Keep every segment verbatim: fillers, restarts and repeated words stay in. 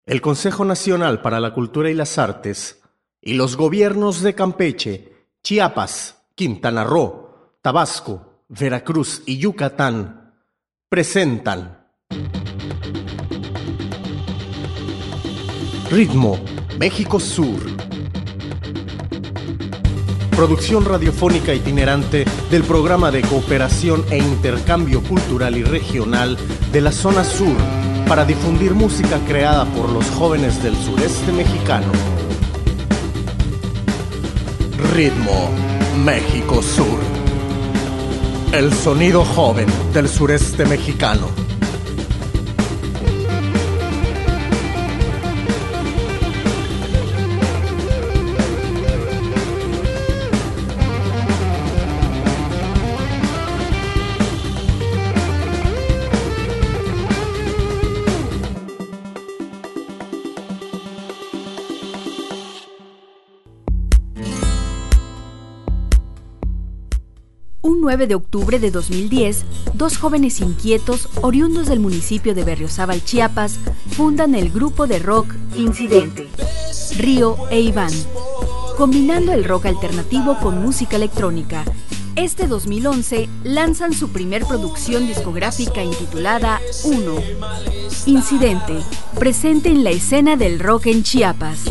El Consejo Nacional para la Cultura y las Artes y los gobiernos de Campeche, Chiapas, Quintana Roo, Tabasco, Veracruz y Yucatán presentan Ritmo México Sur. Producción radiofónica itinerante del Programa de Cooperación e Intercambio Cultural y Regional de la Zona Sur para difundir música creada por los jóvenes del sureste mexicano. Ritmo México Sur. El sonido joven del sureste mexicano. nueve de octubre de dos mil diez, dos jóvenes inquietos, oriundos del municipio de Berriozábal, Chiapas, fundan el grupo de rock Incidente, Río e Iván, combinando el rock alternativo con música electrónica. Este dos mil once lanzan su primer producción discográfica intitulada Uno. Incidente, presente en la escena del rock en Chiapas.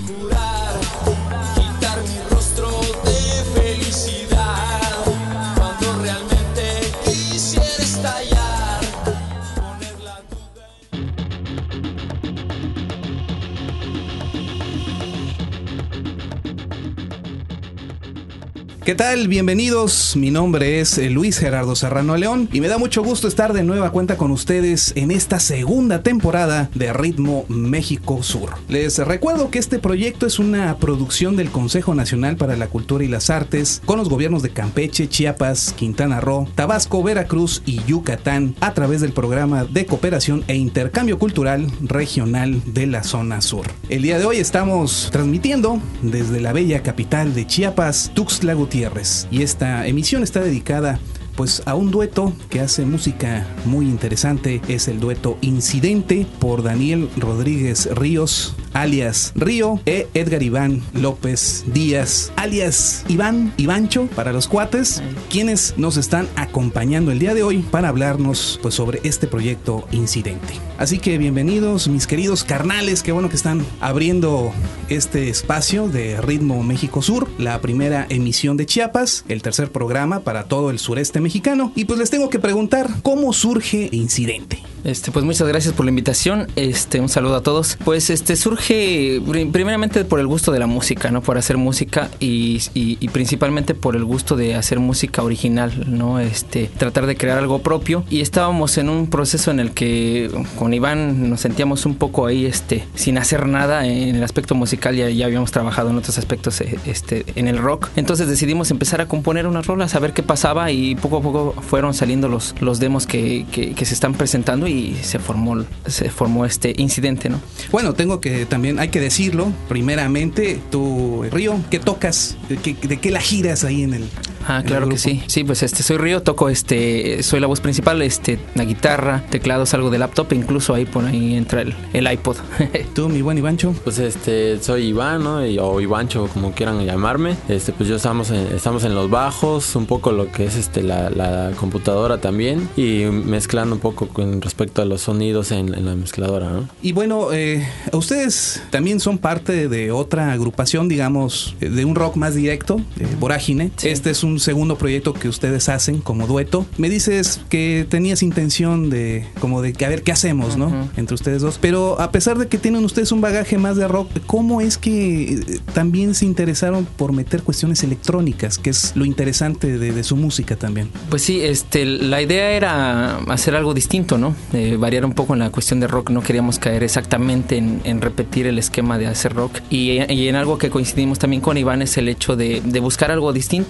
¿Qué tal? Bienvenidos, mi nombre es Luis Gerardo Serrano León y me da mucho gusto estar de nueva cuenta con ustedes en esta segunda temporada de Ritmo México Sur. Les recuerdo que este proyecto es una producción del Consejo Nacional para la Cultura y las Artes con los gobiernos de Campeche, Chiapas, Quintana Roo, Tabasco, Veracruz y Yucatán a través del Programa de Cooperación e Intercambio Cultural Regional de la Zona Sur. El día de hoy estamos transmitiendo desde la bella capital de Chiapas, Tuxtla Gutiérrez. Y esta emisión está dedicada pues a un dueto que hace música muy interesante. Es el dueto Incidente por Daniel Rodríguez Ríos, alias Río, e Edgar Iván López Díaz, alias Iván, Ivancho para los cuates, quienes nos están acompañando el día de hoy para hablarnos pues sobre este proyecto Incidente. Así que bienvenidos mis queridos carnales, qué bueno que están abriendo este espacio de Ritmo México Sur, la primera emisión de Chiapas, el tercer programa para todo el sureste mexicano. Y pues les tengo que preguntar, ¿cómo surge Incidente? Este, pues muchas gracias por la invitación. Este, un saludo a todos. Pues este surge primeramente por el gusto de la música, ¿no? Por hacer música y, y, y principalmente por el gusto de hacer música original, ¿no? Este, tratar de crear algo propio. Y estábamos en un proceso en el que con Iván nos sentíamos un poco ahí, este, sin hacer nada en el aspecto musical. Ya, ya habíamos trabajado en otros aspectos, este, en el rock. Entonces decidimos empezar a componer unas rolas, a ver qué pasaba, y poco a poco fueron saliendo los, los demos que, que, que se están presentando y se formó, se formó este Incidente, ¿no? Bueno, tengo que también, hay que decirlo, primeramente, tú, Río, ¿qué tocas? ¿De qué, de qué la giras ahí en el Ah, claro que sí. Sí, pues este soy Río, toco este, soy la voz principal, este, la guitarra, teclados, algo de laptop, incluso ahí por ahí entra el, el iPod. ¿Tú, mi buen Ivancho? Pues este, soy Iván, ¿no? O Ivancho, como quieran llamarme. Este, pues yo estamos en, estamos en los bajos, un poco lo que es este la, la computadora también, y mezclando un poco con respecto a los sonidos en, en la mezcladora, ¿no? Y bueno, eh, ustedes también son parte de otra agrupación, digamos, de un rock más directo, de Vorágine. Sí. Este es un segundo proyecto que ustedes hacen como dueto. Me dices que tenías intención de como de que a ver qué hacemos, ¿no? Uh-huh. Entre ustedes dos. Pero a pesar de que tienen ustedes un bagaje más de rock, ¿cómo es que también se interesaron por meter cuestiones electrónicas, que es lo interesante de, de su música también? Pues sí, este, la idea era hacer algo distinto, ¿no? Eh, variar un poco en la cuestión de rock. No queríamos caer exactamente en, en repetir el esquema de hacer rock. Y, y en algo que coincidimos también con Iván es el hecho de, de buscar algo distinto, ¿no? De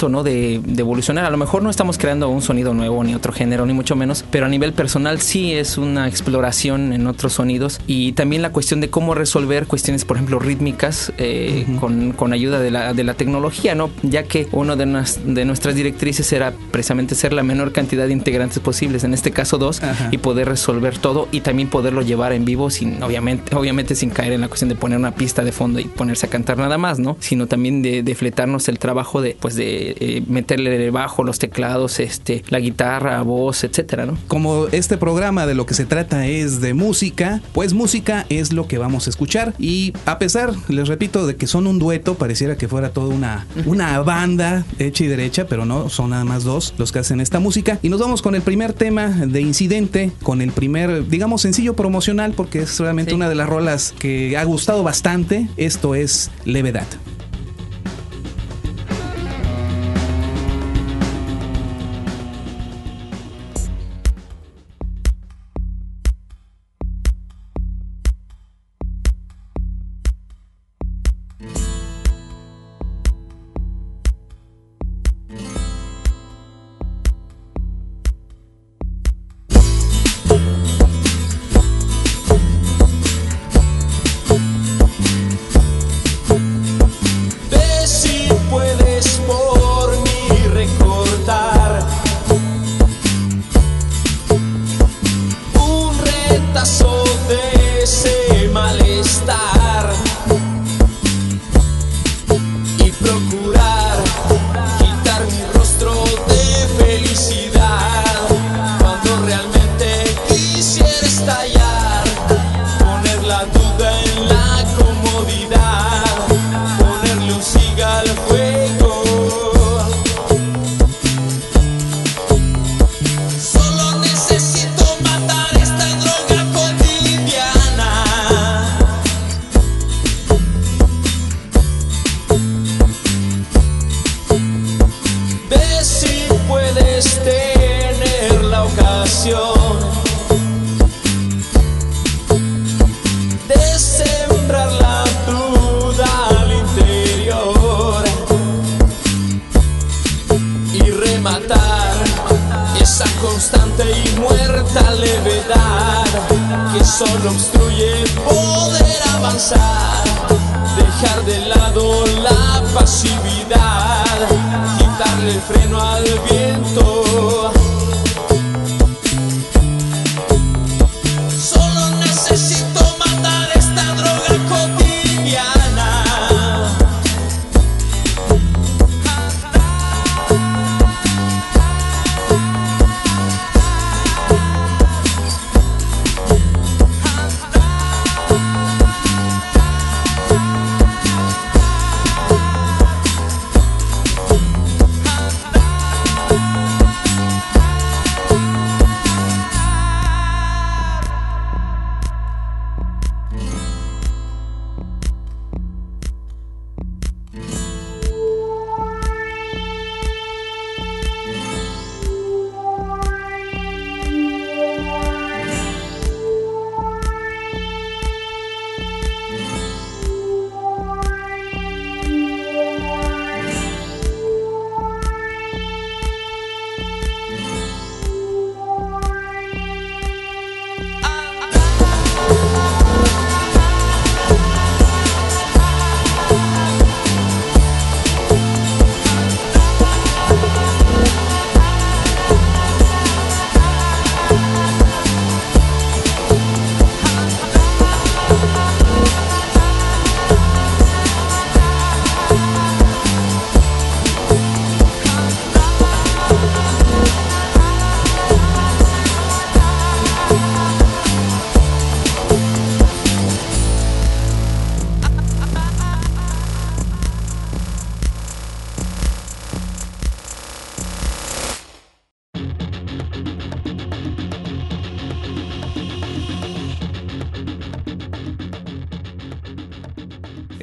de, de evolucionar. A lo mejor no estamos creando un sonido nuevo, ni otro género, ni mucho menos, pero a nivel personal sí es una exploración en otros sonidos, y también la cuestión de cómo resolver cuestiones, por ejemplo, rítmicas, eh, uh-huh. con, con ayuda de la, de la tecnología, ¿no? Ya que una de, nas, de nuestras directrices era precisamente ser la menor cantidad de integrantes posibles, en este caso dos, uh-huh. y poder resolver todo y también poderlo llevar en vivo sin, obviamente, obviamente sin caer en la cuestión de poner una pista de fondo y ponerse a cantar nada más, ¿no? Sino también de, de fletarnos el trabajo de, pues de eh, meterle el bajo, los teclados, este, la guitarra, voz, etcétera, ¿no? Como este programa de lo que se trata es de música, pues música es lo que vamos a escuchar, y a pesar, les repito, de que son un dueto, pareciera que fuera toda una, una banda hecha y derecha, pero no, son nada más dos los que hacen esta música, y nos vamos con el primer tema de Incidente, con el primer, digamos, sencillo promocional, porque es realmente sí. una de las rolas que ha gustado bastante. Esto es Levedad. Solo obstruye poder avanzar, dejar de lado la pasividad, quitarle el freno al viento. Solo necesito matar esta droga cotidiana.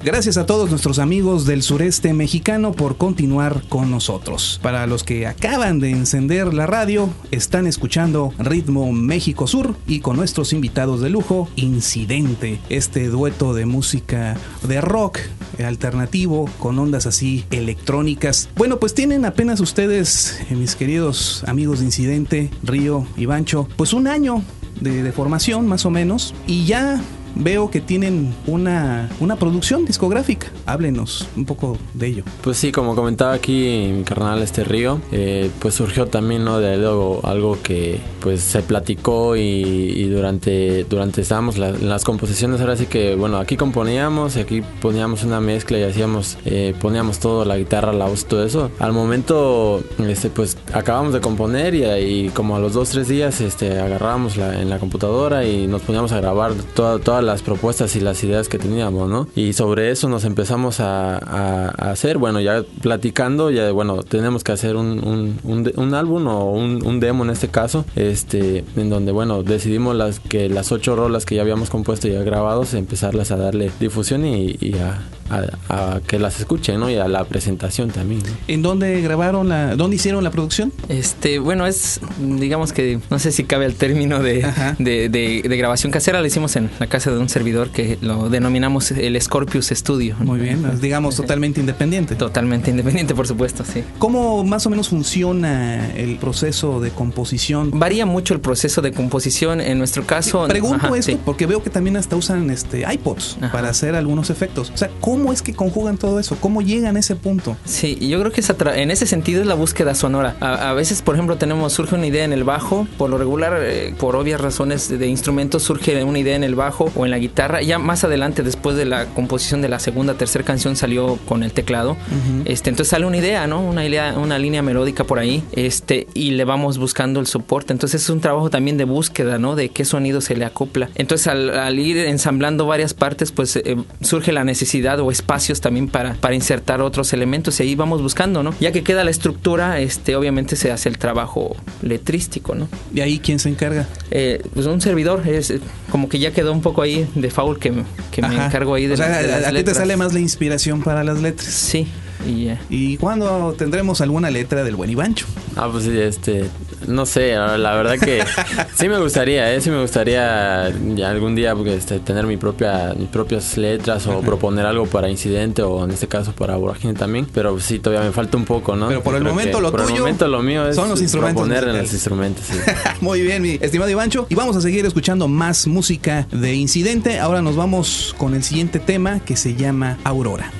Gracias a todos nuestros amigos del sureste mexicano por continuar con nosotros. Para los que acaban de encender la radio, están escuchando Ritmo México Sur y con nuestros invitados de lujo, Incidente, este dueto de música de rock alternativo con ondas así electrónicas. Bueno, pues tienen apenas ustedes, eh, mis queridos amigos de Incidente, Río y Bancho, pues un año de, de formación más o menos, y ya veo que tienen una, una producción discográfica. Háblenos un poco de ello. Pues sí, como comentaba aquí mi carnal este Río, eh, pues surgió también, ¿no?, de algo, algo que pues se platicó y, y durante, durante estábamos la, en las composiciones, ahora sí que, bueno, aquí componíamos y aquí poníamos una mezcla y hacíamos, eh, poníamos todo, la guitarra, la voz, todo eso. Al momento, este, pues acabamos de componer y, y como a los dos, tres días, este, agarrábamos la, en la computadora y nos poníamos a grabar toda, toda las propuestas y las ideas que teníamos, ¿no? Y sobre eso nos empezamos a, a, a hacer, bueno, ya platicando, ya, bueno, tenemos que hacer un, un, un, un álbum o un, un demo en este caso, este, en donde, bueno, decidimos las, que las ocho rolas que ya habíamos compuesto y ya grabados, empezarlas a darle difusión y, y a, a, a que las escuchen, ¿no? Y a la presentación también, ¿no? ¿En dónde grabaron la, dónde hicieron la producción? Este, bueno, es, digamos que, no sé si cabe el término de, de, de, de grabación casera, la hicimos en la casa de un servidor que lo denominamos el Scorpius Studio. Muy bien, digamos totalmente independiente. Totalmente independiente, por supuesto, sí. ¿Cómo más o menos funciona el proceso de composición? Varía mucho el proceso de composición. En nuestro caso... Pregunto ajá, esto sí. porque veo que también hasta usan este iPods ajá. para hacer algunos efectos. O sea, ¿cómo es que conjugan todo eso? ¿Cómo llegan a ese punto? Sí, yo creo que es atra- en ese sentido es la búsqueda sonora. A, a veces, por ejemplo, tenemos surge una idea en el bajo. Por lo regular, eh, por obvias razones de, de instrumentos, surge una idea en el bajo o en la guitarra. Ya más adelante, después de la composición de la segunda, tercera canción, salió con el teclado. Uh-huh. Este, entonces sale una idea, ¿no? Una idea, una línea melódica por ahí, este, y le vamos buscando el soporte. Entonces es un trabajo también de búsqueda, ¿no? De qué sonido se le acopla. Entonces al, al ir ensamblando varias partes, pues eh, surge la necesidad o espacios también para, para insertar otros elementos y ahí vamos buscando, ¿no? Ya que queda la estructura, este, obviamente se hace el trabajo letrístico, ¿no? ¿Y ahí quién se encarga? Eh, pues un servidor, es como que ya quedó un poco ahí de foul que, que me encargo ahí de, o sea, la, de las a, a ti te sale más la inspiración para las letras. Sí. Y, yeah. ¿Y cuándo tendremos alguna letra del buen Ivancho? Ah, pues este, no sé, la verdad que sí me gustaría, ¿eh? Sí me gustaría ya algún día este, tener mi propia, mis propias letras o Ajá. proponer algo para Incidente o en este caso para Vorágine también, pero sí, todavía me falta un poco, ¿no? Pero por el Creo momento lo por tuyo el momento lo mío es son los instrumentos proponer en los instrumentos, sí. Muy bien, mi estimado Ivancho, y vamos a seguir escuchando más música de Incidente. Ahora nos vamos con el siguiente tema que se llama Aurora.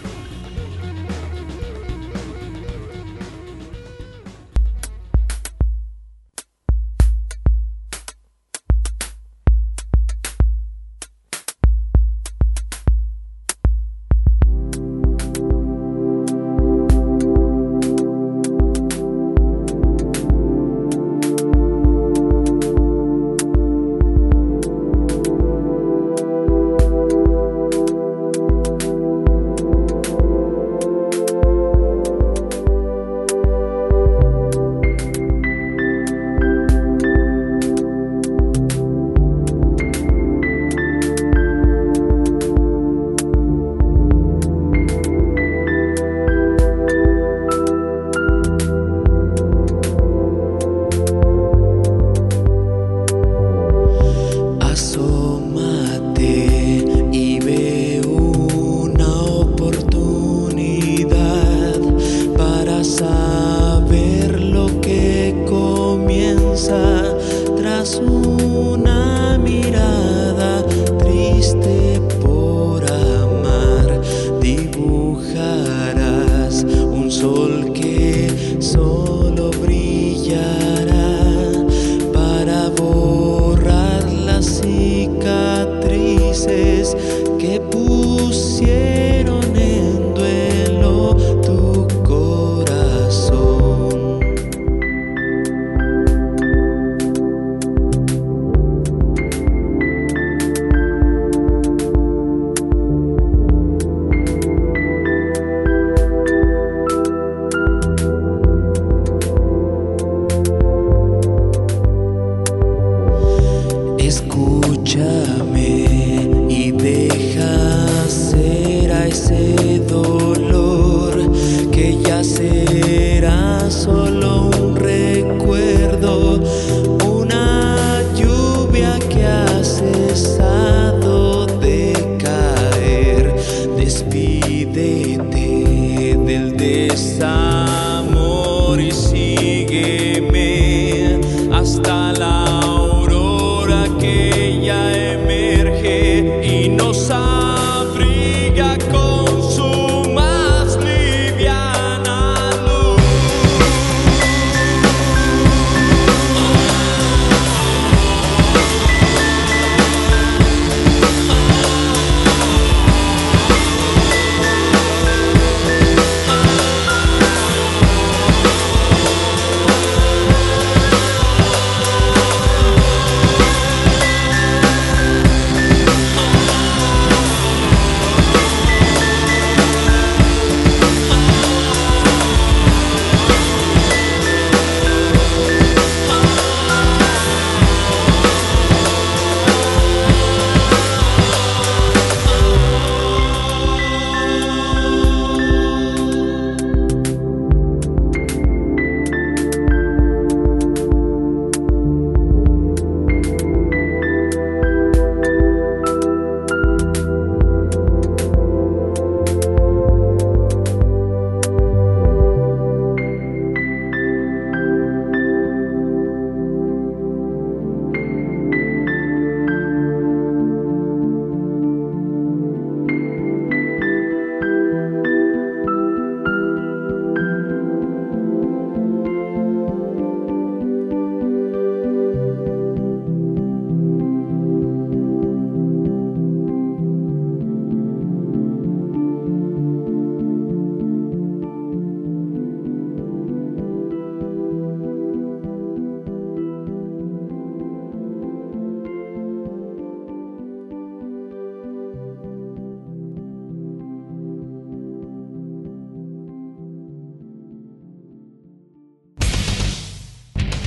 Escúchame y deja ser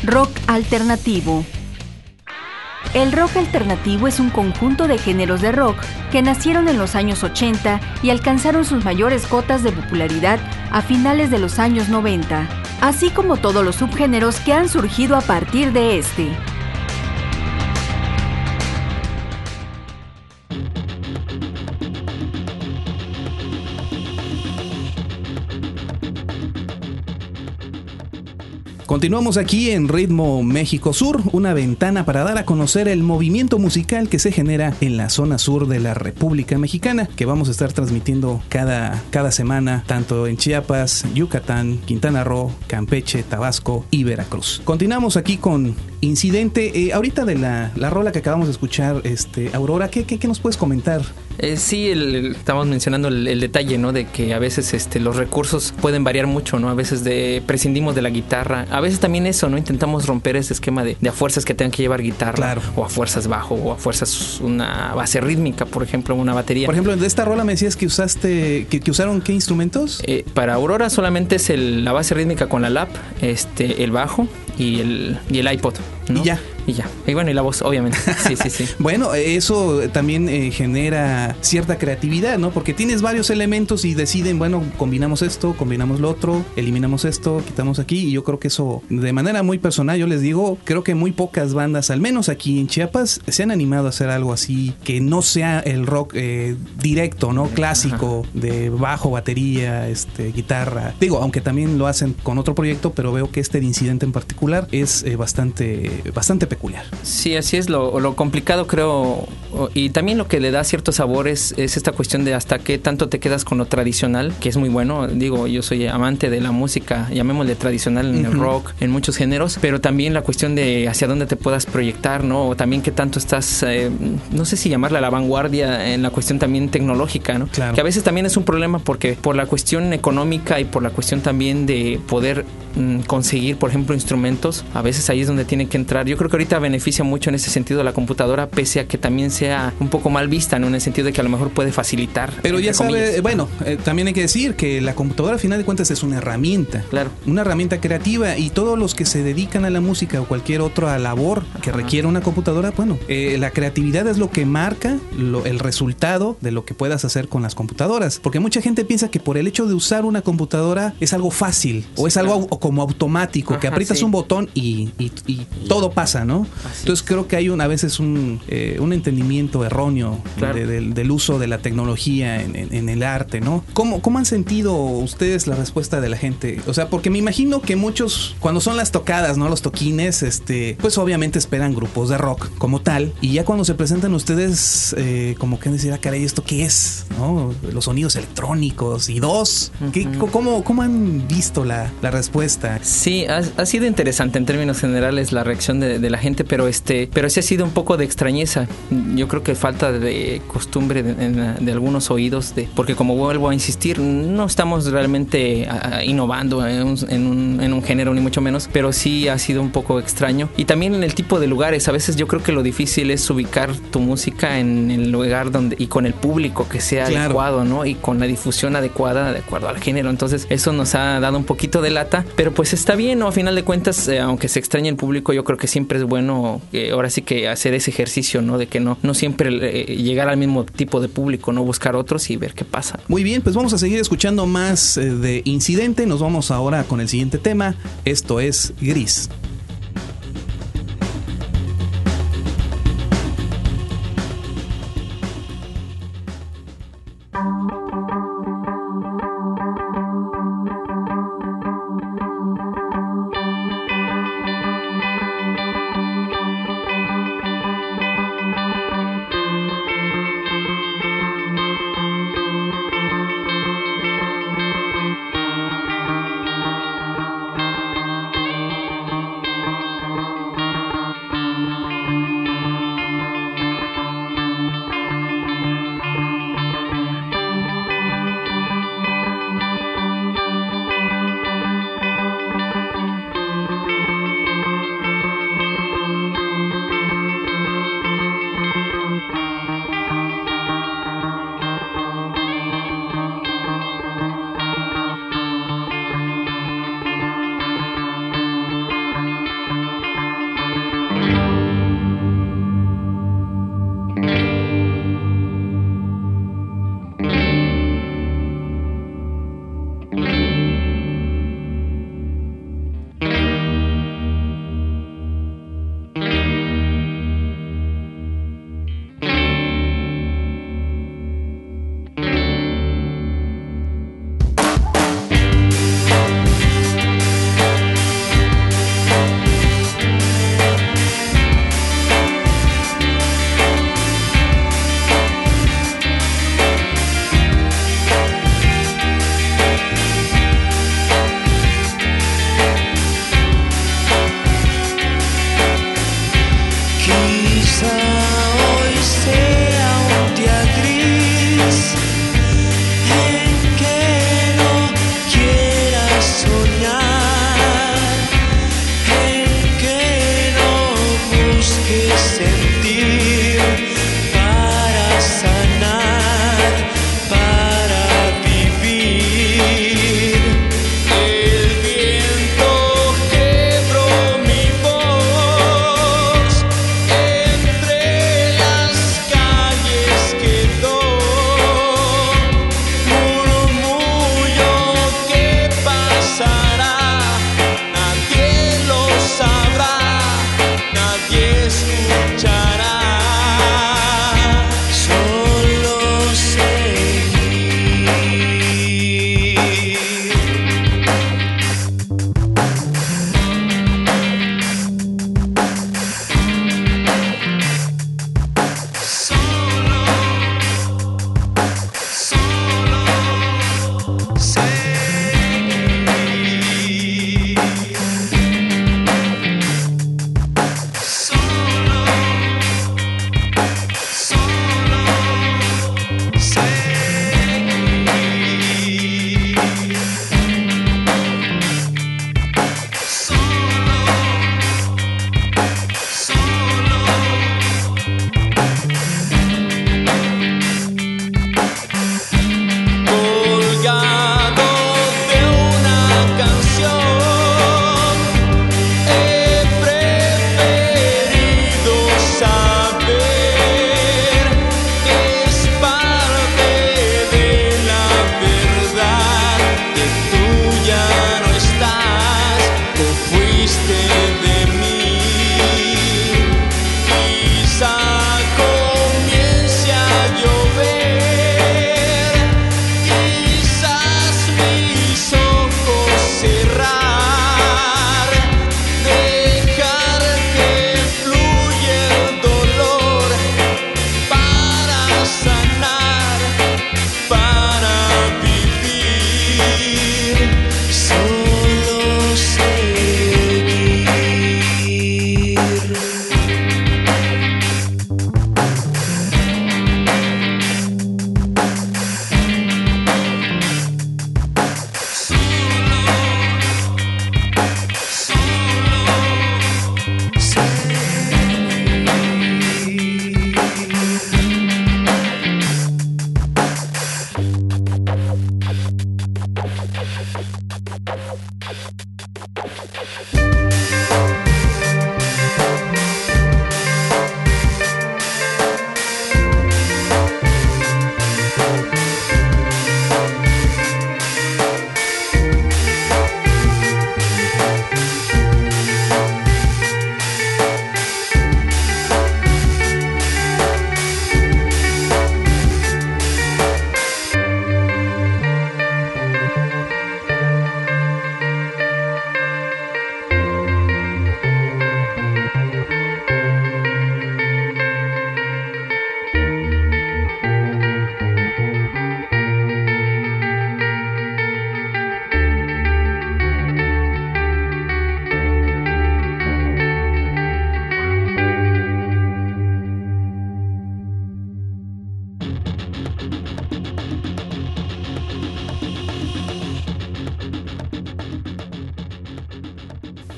Rock alternativo. El rock alternativo es un conjunto de géneros de rock que nacieron en los años ochenta y alcanzaron sus mayores cotas de popularidad a finales de los años noventa, así como todos los subgéneros que han surgido a partir de este. Continuamos aquí en Ritmo México Sur, una ventana para dar a conocer el movimiento musical que se genera en la zona sur de la República Mexicana, que vamos a estar transmitiendo cada, cada semana, tanto en Chiapas, Yucatán, Quintana Roo, Campeche, Tabasco y Veracruz. Continuamos aquí con Incidente. Eh, ahorita de la, la rola que acabamos de escuchar, este, Aurora, ¿qué, qué, qué nos puedes comentar? Eh, sí, el, el, estamos mencionando el, el detalle, ¿no? De que a veces este, los recursos pueden variar mucho, ¿no? A veces de, prescindimos de la guitarra. A veces también eso, ¿no? Intentamos romper ese esquema de, de a fuerzas que tengan que llevar guitarra. Claro. O a fuerzas bajo, o a fuerzas una base rítmica, por ejemplo, una batería. Por ejemplo, de esta rola me decías que usaste, que, que usaron ¿qué instrumentos? Eh, para Aurora solamente es el, la base rítmica con la lap, este, el bajo y el, y el iPod, ¿no? Y ya. Y ya. Y bueno, y la voz, obviamente. Sí, sí, sí. Bueno, eso también eh, genera cierta creatividad, ¿no? Porque tienes varios elementos y deciden, bueno, combinamos esto, combinamos lo otro, eliminamos esto, quitamos aquí. Y yo creo que eso, de manera muy personal, yo les digo, creo que muy pocas bandas, al menos aquí en Chiapas, se han animado a hacer algo así, que no sea el rock eh, directo, ¿no? Clásico, ajá, de bajo, batería, este, guitarra. Digo, aunque también lo hacen con otro proyecto, pero veo que este de Incidente en particular es eh, bastante, bastante peculiar. Sí, así es. Lo, lo complicado, creo, y también lo que le da cierto sabor es, es esta cuestión de hasta qué tanto te quedas con lo tradicional, que es muy bueno. Digo, yo soy amante de la música, llamémosle tradicional en uh-huh. el rock, en muchos géneros, pero también la cuestión de hacia dónde te puedas proyectar, ¿no? O también qué tanto estás, eh, no sé si llamarla la vanguardia en la cuestión también tecnológica, ¿no? Claro. Que a veces también es un problema porque por la cuestión económica y por la cuestión también de poder mm, conseguir, por ejemplo, instrumentos, a veces ahí es donde tiene que entrar. Yo creo que ahorita beneficia mucho en ese sentido la computadora, pese a que también sea un poco mal vista, ¿no? En el sentido de que a lo mejor puede facilitar. Pero ya sabe, bueno, eh, también hay que decir que la computadora, al final de cuentas, es una herramienta. Claro. Una herramienta creativa, y todos los que se dedican a la música o cualquier otra labor que Ajá. requiera una computadora, bueno, eh, la creatividad es lo que marca lo, el resultado de lo que puedas hacer con las computadoras. Porque mucha gente piensa que por el hecho de usar una computadora es algo fácil, sí, o es claro. algo au- como automático, Ajá, que aprietas sí. un botón y, y, y todo pasa, ¿no? Así. Entonces creo que hay un, a veces un, eh, un entendimiento erróneo claro. de, de, del uso de la tecnología en, en, en el arte, ¿no? ¿Cómo, ¿Cómo han sentido ustedes la respuesta de la gente? O sea, porque me imagino que muchos, cuando son las tocadas, ¿no? Los toquines, este, pues obviamente esperan grupos de rock como tal, y ya cuando se presentan ustedes, eh, como que decir, ah, caray, ¿esto qué es? ¿No? Los sonidos electrónicos y dos. ¿Qué, uh-huh. cómo, ¿Cómo han visto la, la respuesta? Sí, ha, ha sido interesante en términos generales la reacción de, de la gente, pero este, pero sí ha sido un poco de extrañeza. Yo creo que falta de costumbre de, de, de algunos oídos, de, porque como vuelvo a insistir, no estamos realmente a, innovando en un, en, un, en un género, ni mucho menos, pero sí ha sido un poco extraño. Y también en el tipo de lugares, a veces yo creo que lo difícil es ubicar tu música en el lugar donde y con el público que sea claro. adecuado, ¿no? Y con la difusión adecuada de acuerdo al género. Entonces eso nos ha dado un poquito de lata, pero pues está bien, ¿no? A final de cuentas, eh, aunque se extrañe el público, yo creo que siempre es bueno, eh, ahora sí que hacer ese ejercicio, ¿no? De que no, no siempre eh, llegar al mismo tipo de público, ¿no? Buscar otros y ver qué pasa. Muy bien, pues vamos a seguir escuchando más eh, de Incidente. Nos vamos ahora con el siguiente tema. Esto es Gris.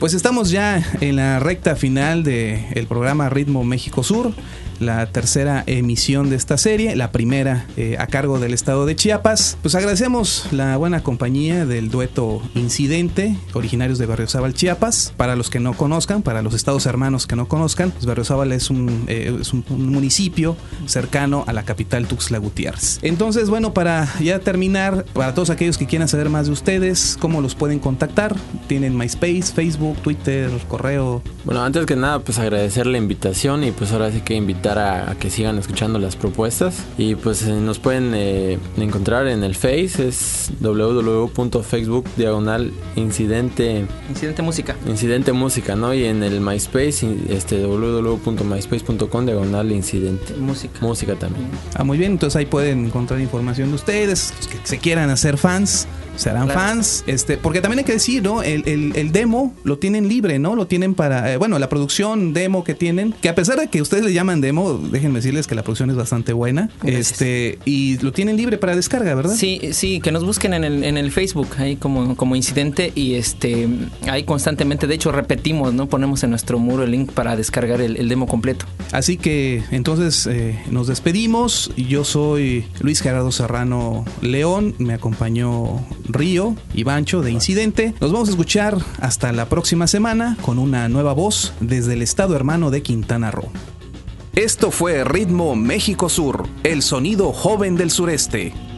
Pues estamos ya en la recta final del programa Ritmo México Sur, la tercera emisión de esta serie, la primera eh, a cargo del estado de Chiapas. Pues agradecemos la buena compañía del dueto Incidente, originarios de Berriozábal, Chiapas. Para los que no conozcan, para los estados hermanos que no conozcan, pues Berriozábal es, un, eh, es un, un municipio cercano a la capital Tuxtla Gutiérrez. Entonces, bueno, para ya terminar, para todos aquellos que quieran saber más de ustedes, ¿cómo los pueden contactar? ¿Tienen MySpace, Facebook, Twitter, correo? Bueno, antes que nada, pues agradecer la invitación y pues ahora sí que invitar a, a que sigan escuchando las propuestas. Y pues eh, nos pueden eh, encontrar en el Face, es www.facebook diagonal incidente Incidente Música. Incidente Música, ¿no? Y en el MySpace, este www.myspace.com diagonal incidente Música. Música también. Ah, muy bien, entonces ahí pueden encontrar información de ustedes, los que se quieran hacer fans. Serán claro. fans, este, porque también hay que decir, ¿no? El, el, el demo lo tienen libre, ¿no? Lo tienen para, eh, bueno, la producción demo que tienen, que a pesar de que ustedes le llaman demo, déjenme decirles que la producción es bastante buena. Gracias. Este, y lo tienen libre para descarga, ¿verdad? Sí, sí, que nos busquen en el, en el Facebook, ahí como, como Incidente, y este, ahí constantemente, de hecho repetimos, ¿no? Ponemos en nuestro muro el link para descargar el, el demo completo. Así que, entonces, eh, nos despedimos. Yo soy Luis Gerardo Serrano León, me acompañó Río y Bancho de Incidente. Nos vamos a escuchar hasta la próxima semana con una nueva voz desde el estado hermano de Quintana Roo. Esto fue Ritmo México Sur, el sonido joven del sureste.